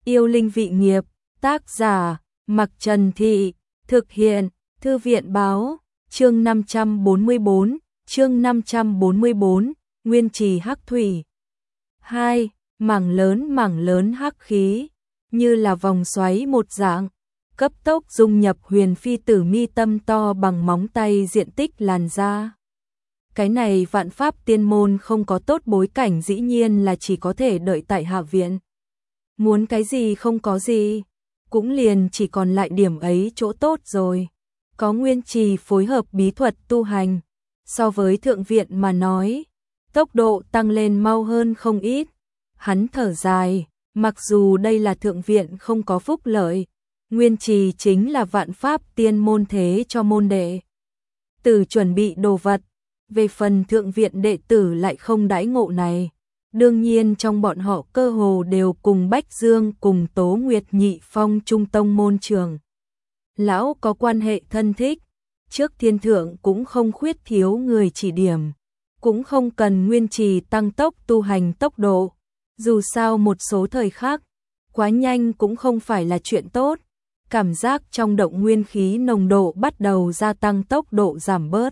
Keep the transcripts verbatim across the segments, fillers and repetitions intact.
Yêu linh vị nghiệp, tác giả, Mặc Trần Thị, thực hiện, Thư viện báo, chương năm trăm bốn mươi bốn, chương năm trăm bốn mươi bốn, Nguyên Trì Hắc Thủy. hai. Mảng lớn mảng lớn hắc khí, như là vòng xoáy một dạng, cấp tốc dung nhập Huyền Phi Tử mi tâm to bằng móng tay diện tích làn da. Cái này vạn pháp tiên môn không có tốt bối cảnh dĩ nhiên là chỉ có thể đợi tại hạ viện. Muốn cái gì không có gì, cũng liền chỉ còn lại điểm ấy chỗ tốt rồi. Có Nguyên Trì phối hợp bí thuật tu hành, so với thượng viện mà nói, tốc độ tăng lên mau hơn không ít. Hắn thở dài, mặc dù đây là thượng viện không có phúc lợi, Nguyên Trì chính là vạn pháp tiên môn thế cho môn đệ tử chuẩn bị đồ vật, về phần thượng viện đệ tử lại không đãi ngộ này. Đương nhiên trong bọn họ cơ hồ đều cùng Bách Dương cùng Tố Nguyệt nhị phong trung tông môn trường lão có quan hệ thân thích, trước thiên thượng cũng không khuyết thiếu người chỉ điểm, cũng không cần Nguyên Trì tăng tốc tu hành tốc độ. Dù sao một số thời khắc, quá nhanh cũng không phải là chuyện tốt, cảm giác trong động nguyên khí nồng độ bắt đầu gia tăng tốc độ giảm bớt.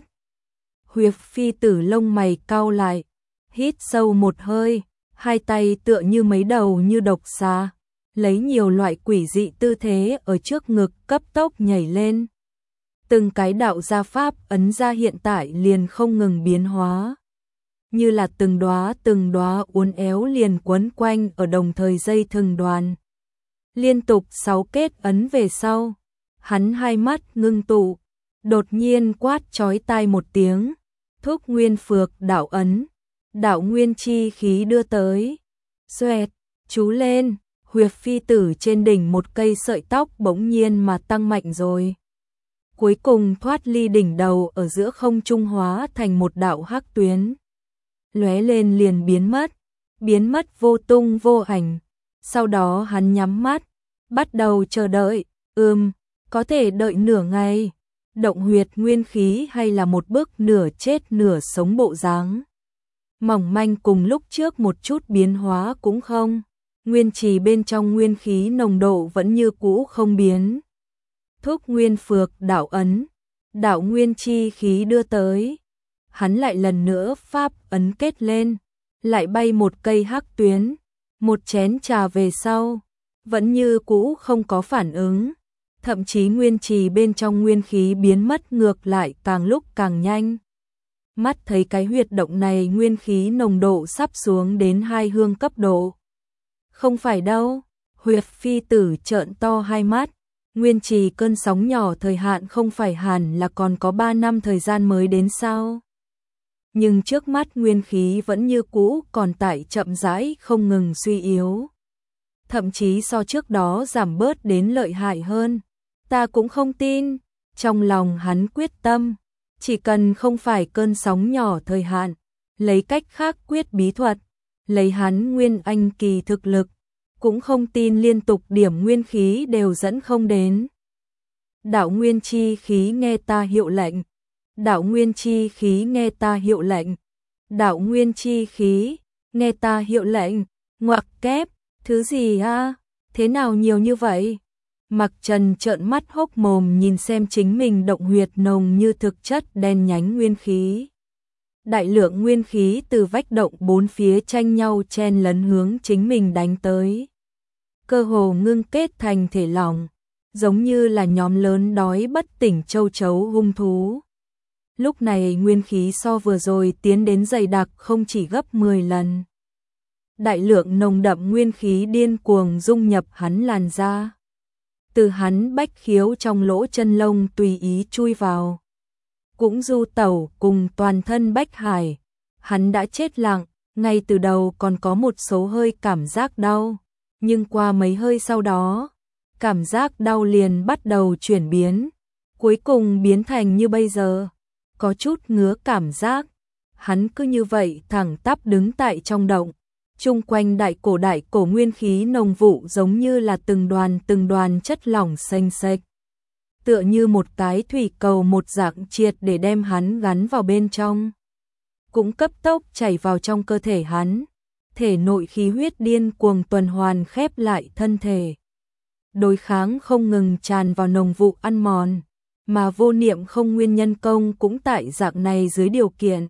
Huyệt Phi Tử lông mày cau lại, hít sâu một hơi, hai tay tựa như mấy đầu như độc xà, lấy nhiều loại quỷ dị tư thế ở trước ngực cấp tốc nhảy lên. Từng cái đạo gia pháp ấn ra hiện tại liền không ngừng biến hóa, như là từng đóa từng đóa uốn éo liền quấn quanh ở đồng thời dây thừng đoàn. Liên tục sáu kết ấn về sau, hắn hai mắt ngưng tụ, đột nhiên quát chói tai một tiếng, thúc nguyên phược đạo ấn, đạo nguyên chi khí đưa tới. Xoẹt, chú lên, Huyệt Phi Tử trên đỉnh một cây sợi tóc bỗng nhiên mà tăng mạnh rồi. Cuối cùng thoát ly đỉnh đầu ở giữa không trung hóa thành một đạo hắc tuyến. Lóe lên liền biến mất, biến mất vô tung vô ảnh. Sau đó hắn nhắm mắt, bắt đầu chờ đợi, ừm, có thể đợi nửa ngày. Động huyệt nguyên khí hay là một bước nửa chết nửa sống bộ dáng. Mỏng manh cùng lúc trước một chút biến hóa cũng không. Nguyên Trì bên trong nguyên khí nồng độ vẫn như cũ không biến. Thúc nguyên phược đạo ấn, đạo nguyên chi khí đưa tới. Hắn lại lần nữa pháp ấn kết lên, lại bay một cây hắc tuyến, một chén trà về sau, vẫn như cũ không có phản ứng, thậm chí Nguyên Trì bên trong nguyên khí biến mất ngược lại càng lúc càng nhanh. Mắt thấy cái huyệt động này nguyên khí nồng độ sắp xuống đến hai hương cấp độ. Không phải đâu, Huyệt Phi Tử trợn to hai mắt, Nguyên Trì cơn sóng nhỏ thời hạn không phải hẳn là còn có ba năm thời gian mới đến sao? Nhưng trước mắt nguyên khí vẫn như cũ còn tại chậm rãi không ngừng suy yếu. Thậm chí so trước đó giảm bớt đến lợi hại hơn. Ta cũng không tin, trong lòng hắn quyết tâm, chỉ cần không phải cơn sóng nhỏ thời hạn, lấy cách khác quyết bí thuật, lấy hắn nguyên anh kỳ thực lực, cũng không tin liên tục điểm nguyên khí đều dẫn không đến. Đạo nguyên chi khí nghe ta hiệu lệnh. Đạo nguyên chi khí nghe ta hiệu lệnh. Đạo nguyên chi khí nghe ta hiệu lệnh. Ngoặc kép, thứ gì a? Thế nào nhiều như vậy? Mặc Trần trợn mắt hốc mồm nhìn xem chính mình động huyệt nồng như thực chất đen nhánh nguyên khí. Đại lượng nguyên khí từ vách động bốn phía tranh nhau chen lấn hướng chính mình đánh tới. Cơ hồ ngưng kết thành thể lỏng, giống như là nhóm lớn đói bất tỉnh châu chấu hung thú. Lúc này nguyên khí so vừa rồi tiến đến dày đặc không chỉ gấp mười lần. Đại lượng nồng đậm nguyên khí điên cuồng dung nhập hắn làn da. Từ hắn bách khiếu trong lỗ chân lông tùy ý chui vào. Cũng du tẩu cùng toàn thân bách hải. Hắn đã chết lặng, ngay từ đầu còn có một số hơi cảm giác đau. Nhưng qua mấy hơi sau đó, cảm giác đau liền bắt đầu chuyển biến. Cuối cùng biến thành như bây giờ. Có chút ngứa cảm giác. Hắn cứ như vậy thẳng tắp đứng tại trong động. Chung quanh đại cổ đại cổ nguyên khí nồng vụ giống như là từng đoàn từng đoàn chất lỏng xanh xệch. Tựa như một cái thủy cầu một dạng triệt để đem hắn gắn vào bên trong. Cũng cấp tốc chảy vào trong cơ thể hắn. thể nội khí huyết điên cuồng tuần hoàn khép lại thân thể. Đối kháng không ngừng tràn vào nồng vụ ăn mòn, mà vô niệm không nguyên nhân công cũng tại dạng này dưới điều kiện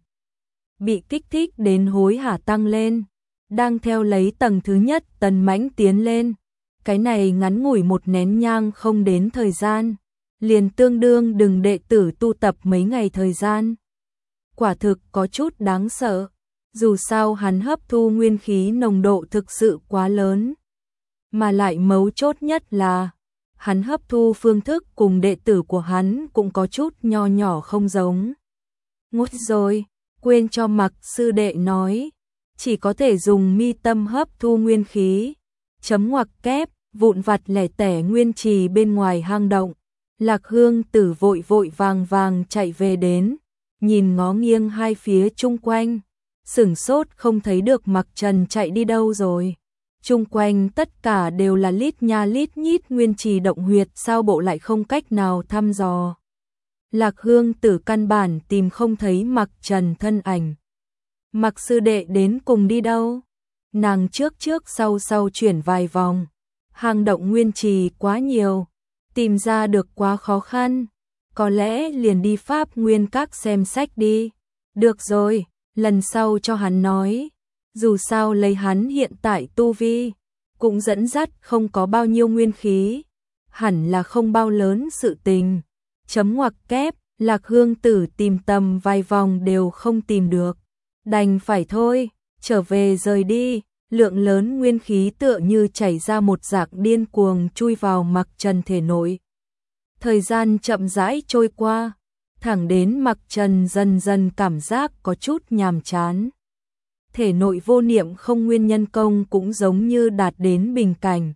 bị kích thích đến hối hả tăng lên, đang theo lấy tầng thứ nhất tần mãnh tiến lên. Cái này ngắn ngủi một nén nhang không đến thời gian, liền tương đương đừng đệ tử tu tập mấy ngày thời gian. Quả thực có chút đáng sợ, dù sao hắn hấp thu nguyên khí nồng độ thực sự quá lớn. Mà lại mấu chốt nhất là, hắn hấp thu phương thức cùng đệ tử của hắn cũng có chút nho nhỏ không giống. Ngút rồi, quên cho Mặc sư đệ nói, chỉ có thể dùng mi tâm hấp thu nguyên khí. Chấm ngoặc kép, vụn vặt lẻ tẻ nguyên trì bên ngoài hang động. Lạc Hương Tử vội vội vàng vàng chạy về đến, nhìn ngó nghiêng hai phía chung quanh, sửng sốt không thấy được Mặc Trần chạy đi đâu rồi. Chung quanh tất cả đều là lít nha lít nhít nguyên trì động huyệt, sao bộ lại không cách nào thăm dò. Lạc Hương Tử căn bản tìm không thấy Mặc Trần thân ảnh. Mặc sư đệ đến cùng đi đâu? Nàng trước trước sau sau chuyển vài vòng, hang động nguyên trì quá nhiều, tìm ra được quá khó khăn, có lẽ liền đi Pháp Nguyên Các xem sách đi. Được rồi, lần sau cho hắn nói, dù sao lấy hắn hiện tại tu vi, cũng dẫn dắt không có bao nhiêu nguyên khí, hẳn là không bao lớn sự tình. Chấm ngoặc kép, Lạc Hương Tử tìm tầm vài vòng đều không tìm được, đành phải thôi, trở về rời đi. Lượng lớn nguyên khí tựa như chảy ra một dạng điên cuồng chui vào Mặc Trần thể nội. Thời gian chậm rãi trôi qua, thẳng đến Mặc Trần dần dần cảm giác có chút nhàm chán. Thể nội vô niệm không nguyên nhân công cũng giống như đạt đến bình cảnh.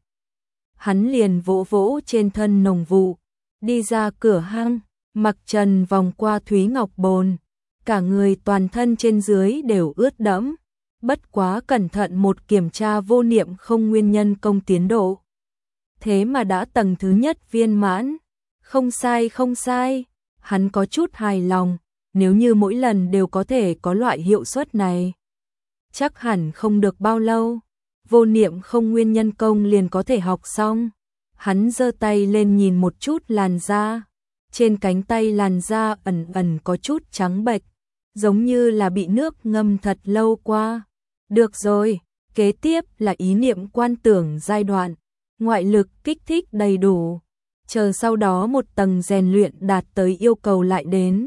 Hắn liền vỗ vỗ trên thân nồng vụ, đi ra cửa hang. Mặc Trần vòng qua Thúy Ngọc Bồn, cả người toàn thân trên dưới đều ướt đẫm. Bất quá cẩn thận một kiểm tra vô niệm không nguyên nhân công tiến độ. Thế mà đã tầng thứ nhất viên mãn. Không sai không sai, hắn có chút hài lòng, nếu như mỗi lần đều có thể có loại hiệu suất này. Chắc hẳn không được bao lâu, vô niệm không nguyên nhân công liền có thể học xong. Hắn giơ tay lên nhìn một chút làn da, trên cánh tay làn da ẩn ẩn có chút trắng bệch, giống như là bị nước ngâm thật lâu qua. Được rồi, kế tiếp là ý niệm quan tưởng giai đoạn, ngoại lực kích thích đầy đủ, chờ sau đó một tầng rèn luyện đạt tới yêu cầu lại đến.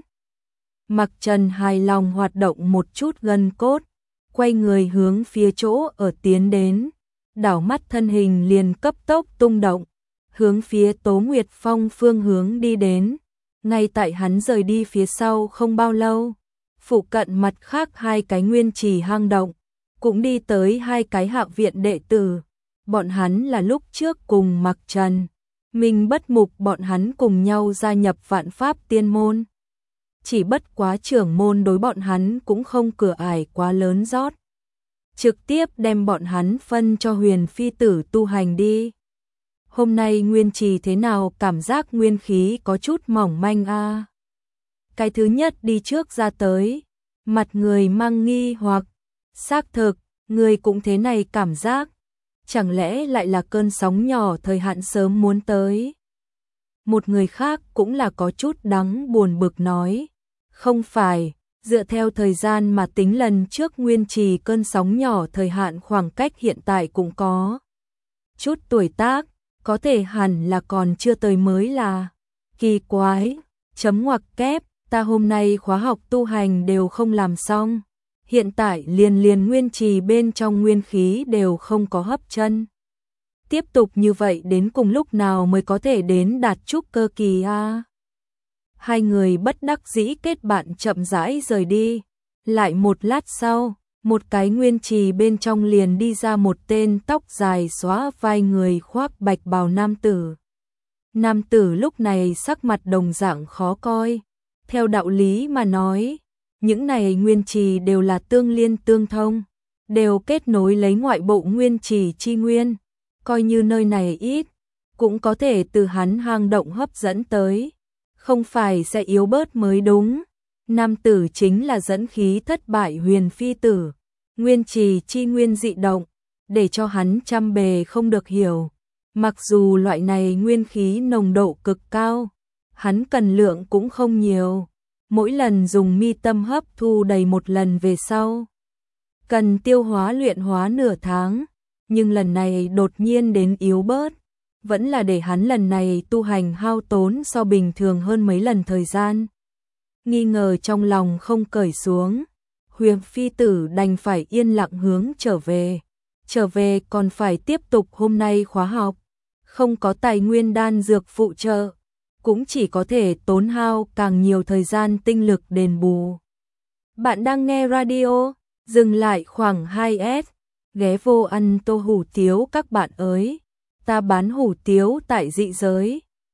Mặc Trần hài lòng hoạt động một chút gân cốt, quay người hướng phía chỗ ở tiến đến, đảo mắt thân hình liền cấp tốc tung động, hướng phía Tố Nguyệt Phong phương hướng đi đến. Ngay tại hắn rời đi phía sau không bao lâu, phụ cận mặt khác hai cái nguyên trì hang động, cũng đi tới hai cái Hạo viện đệ tử. Bọn hắn là lúc trước cùng Mặc Trần, Minh Bất Mục bọn hắn cùng nhau gia nhập Vạn Pháp Tiên môn. Chỉ bất quá trưởng môn đối bọn hắn cũng không cửa ải quá lớn rót, trực tiếp đem bọn hắn phân cho Huyền Phi tử tu hành đi. Hôm nay nguyên trì thế nào, cảm giác nguyên khí có chút mỏng manh a. À. Cái thứ nhất đi trước ra tới, mặt người mang nghi hoặc, xác thực, người cũng thế này cảm giác, chẳng lẽ lại là cơn sóng nhỏ thời hạn sớm muốn tới. Một người khác cũng là có chút đắng buồn bực nói, không phải, dựa theo thời gian mà tính lần trước nguyên trì cơn sóng nhỏ thời hạn khoảng cách hiện tại cũng có chút tuổi tác, có thể hẳn là còn chưa tới mới là. Kỳ quái, chấm ngoặc kép, ta hôm nay khóa học tu hành đều không làm xong, hiện tại liền liền nguyên trì bên trong nguyên khí đều không có hấp chân. Tiếp tục như vậy đến cùng lúc nào mới có thể đến đạt trúc cơ kỳ a? À? Hai người bất đắc dĩ kết bạn chậm rãi rời đi. Lại một lát sau, một cái nguyên trì bên trong liền đi ra một tên tóc dài xóa vai người khoác bạch bào nam tử. Nam tử lúc này sắc mặt đồng dạng khó coi. Theo đạo lý mà nói, những này nguyên trì đều là tương liên tương thông, đều kết nối lấy ngoại bộ nguyên trì chi nguyên. Coi như nơi này ít, cũng có thể từ hắn hang động hấp dẫn tới, không phải sẽ yếu bớt mới đúng. Nam tử chính là dẫn khí thất bại Huyền Phi tử, nguyên trì chi nguyên dị động, để cho hắn trăm bề không được hiểu. Mặc dù loại này nguyên khí nồng độ cực cao, hắn cần lượng cũng không nhiều. Mỗi lần dùng mi tâm hấp thu đầy một lần về sau, cần tiêu hóa luyện hóa nửa tháng, nhưng lần này đột nhiên đến yếu bớt, vẫn là để hắn lần này tu hành hao tốn so bình thường hơn mấy lần thời gian. Nghi ngờ trong lòng không cởi xuống, Huyền phi tử đành phải yên lặng hướng trở về. Trở về còn phải tiếp tục hôm nay khóa học, không có tài nguyên đan dược phụ trợ, cũng chỉ có thể tốn hao càng nhiều thời gian tinh lực đền bù. Bạn đang nghe radio, dừng lại khoảng hai S, ghé vô ăn tô hủ tiếu các bạn ơi. Ta bán hủ tiếu tại dị giới.